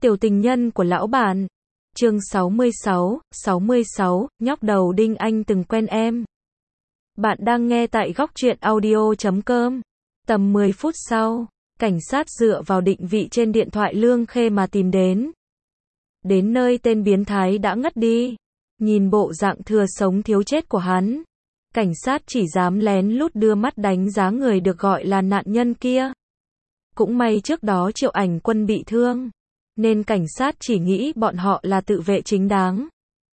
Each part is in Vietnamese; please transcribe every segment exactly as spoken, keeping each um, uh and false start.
Tiểu tình nhân của lão bản. Chương sáu mươi sáu, sáu mươi sáu, nhóc đầu đinh anh từng quen em. Bạn đang nghe tại góc truyện audio chấm com. Tầm mười phút sau, cảnh sát dựa vào định vị trên điện thoại Lương Khê mà tìm đến. Đến nơi tên biến thái đã ngất đi. Nhìn bộ dạng thừa sống thiếu chết của hắn, cảnh sát chỉ dám lén lút đưa mắt đánh giá người được gọi là nạn nhân kia. Cũng may trước đó Triệu Ảnh Quân bị thương, nên cảnh sát chỉ nghĩ bọn họ là tự vệ chính đáng,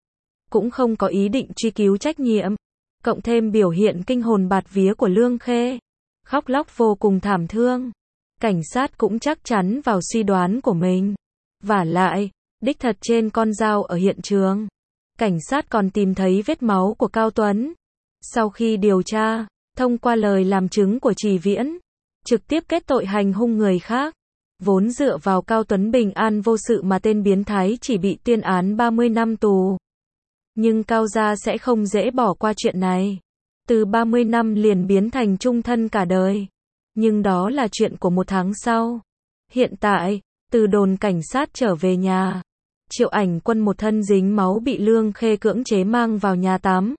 cũng không có ý định truy cứu trách nhiệm. Cộng thêm biểu hiện kinh hồn bạt vía của Lương Khê, khóc lóc vô cùng thảm thương, cảnh sát cũng chắc chắn vào suy đoán của mình. Vả lại, đích thật trên con dao ở hiện trường, cảnh sát còn tìm thấy vết máu của Cao Tuấn. Sau khi điều tra, thông qua lời làm chứng của Trì Viễn, trực tiếp kết tội hành hung người khác. Vốn dựa vào Cao Tuấn bình an vô sự mà tên biến thái chỉ bị tuyên án ba mươi năm tù. Nhưng Cao gia sẽ không dễ bỏ qua chuyện này. Từ ba mươi năm liền biến thành chung thân cả đời. Nhưng đó là chuyện của một tháng sau. Hiện tại, từ đồn cảnh sát trở về nhà, Triệu Ảnh Quân một thân dính máu bị Lương Khê cưỡng chế mang vào nhà tắm.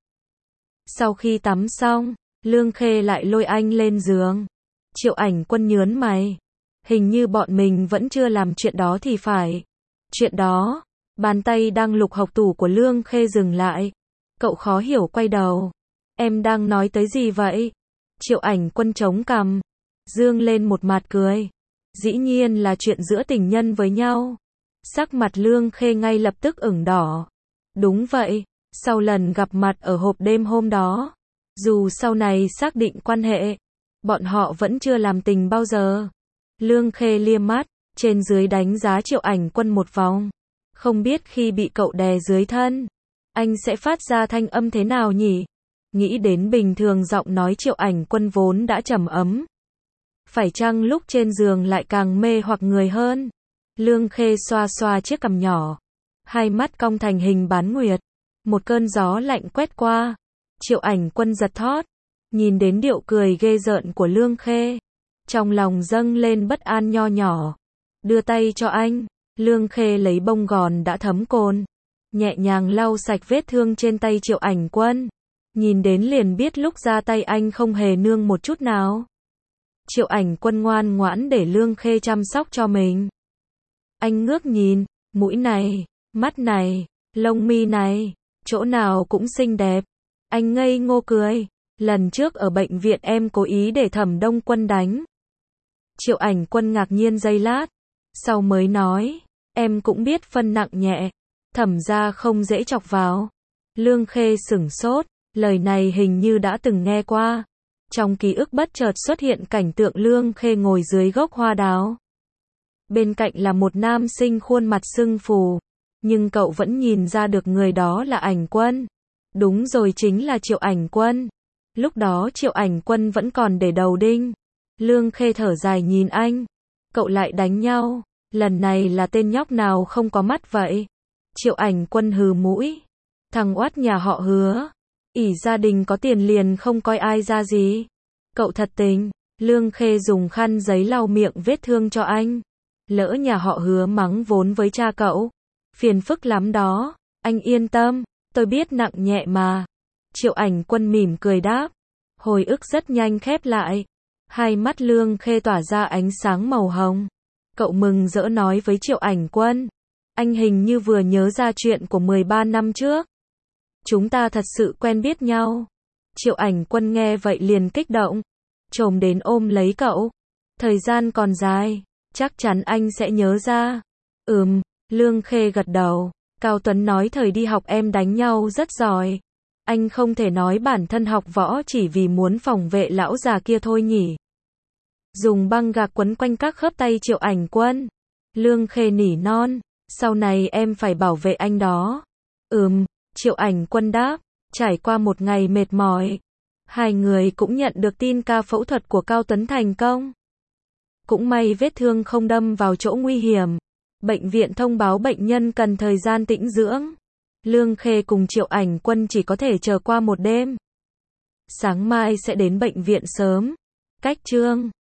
Sau khi tắm xong, Lương Khê lại lôi anh lên giường. Triệu Ảnh Quân nhớn mày. Hình như bọn mình vẫn chưa làm chuyện đó thì phải. Chuyện đó, bàn tay đang lục học tủ của Lương Khê dừng lại. Cậu khó hiểu quay đầu. Em đang nói tới gì vậy? Triệu Ảnh Quân chống cằm, dương lên một mặt cười. Dĩ nhiên là chuyện giữa tình nhân với nhau. Sắc mặt Lương Khê ngay lập tức ửng đỏ. Đúng vậy, sau lần gặp mặt ở hộp đêm hôm đó, dù sau này xác định quan hệ, bọn họ vẫn chưa làm tình bao giờ. Lương Khê liếc mắt, trên dưới đánh giá Triệu Ảnh Quân một vòng. Không biết khi bị cậu đè dưới thân, anh sẽ phát ra thanh âm thế nào nhỉ? Nghĩ đến bình thường giọng nói Triệu Ảnh Quân vốn đã trầm ấm. Phải chăng lúc trên giường lại càng mê hoặc người hơn? Lương Khê xoa xoa chiếc cằm nhỏ, hai mắt cong thành hình bán nguyệt. Một cơn gió lạnh quét qua. Triệu Ảnh Quân giật thót, nhìn đến điệu cười ghê rợn của Lương Khê, trong lòng dâng lên bất an nho nhỏ. Đưa tay cho anh. Lương Khê lấy bông gòn đã thấm cồn, nhẹ nhàng lau sạch vết thương trên tay Triệu Ảnh Quân. Nhìn đến liền biết lúc ra tay anh không hề nương một chút nào. Triệu Ảnh Quân ngoan ngoãn để Lương Khê chăm sóc cho mình. Anh ngước nhìn, mũi này, mắt này, lông mi này, chỗ nào cũng xinh đẹp. Anh ngây ngô cười. Lần trước ở bệnh viện em cố ý để Thẩm Đông Quân đánh. Triệu Ảnh Quân ngạc nhiên giây lát, sau mới nói, em cũng biết phân nặng nhẹ, Thẩm gia không dễ chọc vào. Lương Khê sửng sốt, lời này hình như đã từng nghe qua. Trong ký ức bất chợt xuất hiện cảnh tượng Lương Khê ngồi dưới gốc hoa đào. Bên cạnh là một nam sinh khuôn mặt sưng phù, nhưng cậu vẫn nhìn ra được người đó là Ảnh Quân. Đúng rồi, chính là Triệu Ảnh Quân. Lúc đó Triệu Ảnh Quân vẫn còn để đầu đinh. Lương Khê thở dài nhìn anh. Cậu lại đánh nhau, lần này là tên nhóc nào không có mắt vậy? Triệu Ảnh Quân hừ mũi. Thằng oát nhà họ Hứa, ỷ gia đình có tiền liền không coi ai ra gì. Cậu thật tình. Lương Khê dùng khăn giấy lau miệng vết thương cho anh. Lỡ nhà họ Hứa mắng vốn với cha cậu, phiền phức lắm đó. Anh yên tâm, tôi biết nặng nhẹ mà. Triệu Ảnh Quân mỉm cười đáp. Hồi ức rất nhanh khép lại. Hai mắt Lương Khê tỏa ra ánh sáng màu hồng. Cậu mừng rỡ nói với Triệu Ảnh Quân. Anh hình như vừa nhớ ra chuyện của mười ba năm trước. Chúng ta thật sự quen biết nhau. Triệu Ảnh Quân nghe vậy liền kích động, chồm đến ôm lấy cậu. Thời gian còn dài, chắc chắn anh sẽ nhớ ra. Ừm, Lương Khê gật đầu. Cao Tuấn nói thời đi học em đánh nhau rất giỏi. Anh không thể nói bản thân học võ chỉ vì muốn phòng vệ lão già kia thôi nhỉ? Dùng băng gạc quấn quanh các khớp tay Triệu Ảnh Quân. Lương Khê nỉ non. Sau này em phải bảo vệ anh đó. Ừm, Triệu Ảnh Quân đáp. Trải qua một ngày mệt mỏi, hai người cũng nhận được tin ca phẫu thuật của Cao Tuấn thành công. Cũng may vết thương không đâm vào chỗ nguy hiểm. Bệnh viện thông báo bệnh nhân cần thời gian tĩnh dưỡng. Lương Khê cùng Triệu Ảnh Quân chỉ có thể chờ qua một đêm. Sáng mai sẽ đến bệnh viện sớm. Cách chương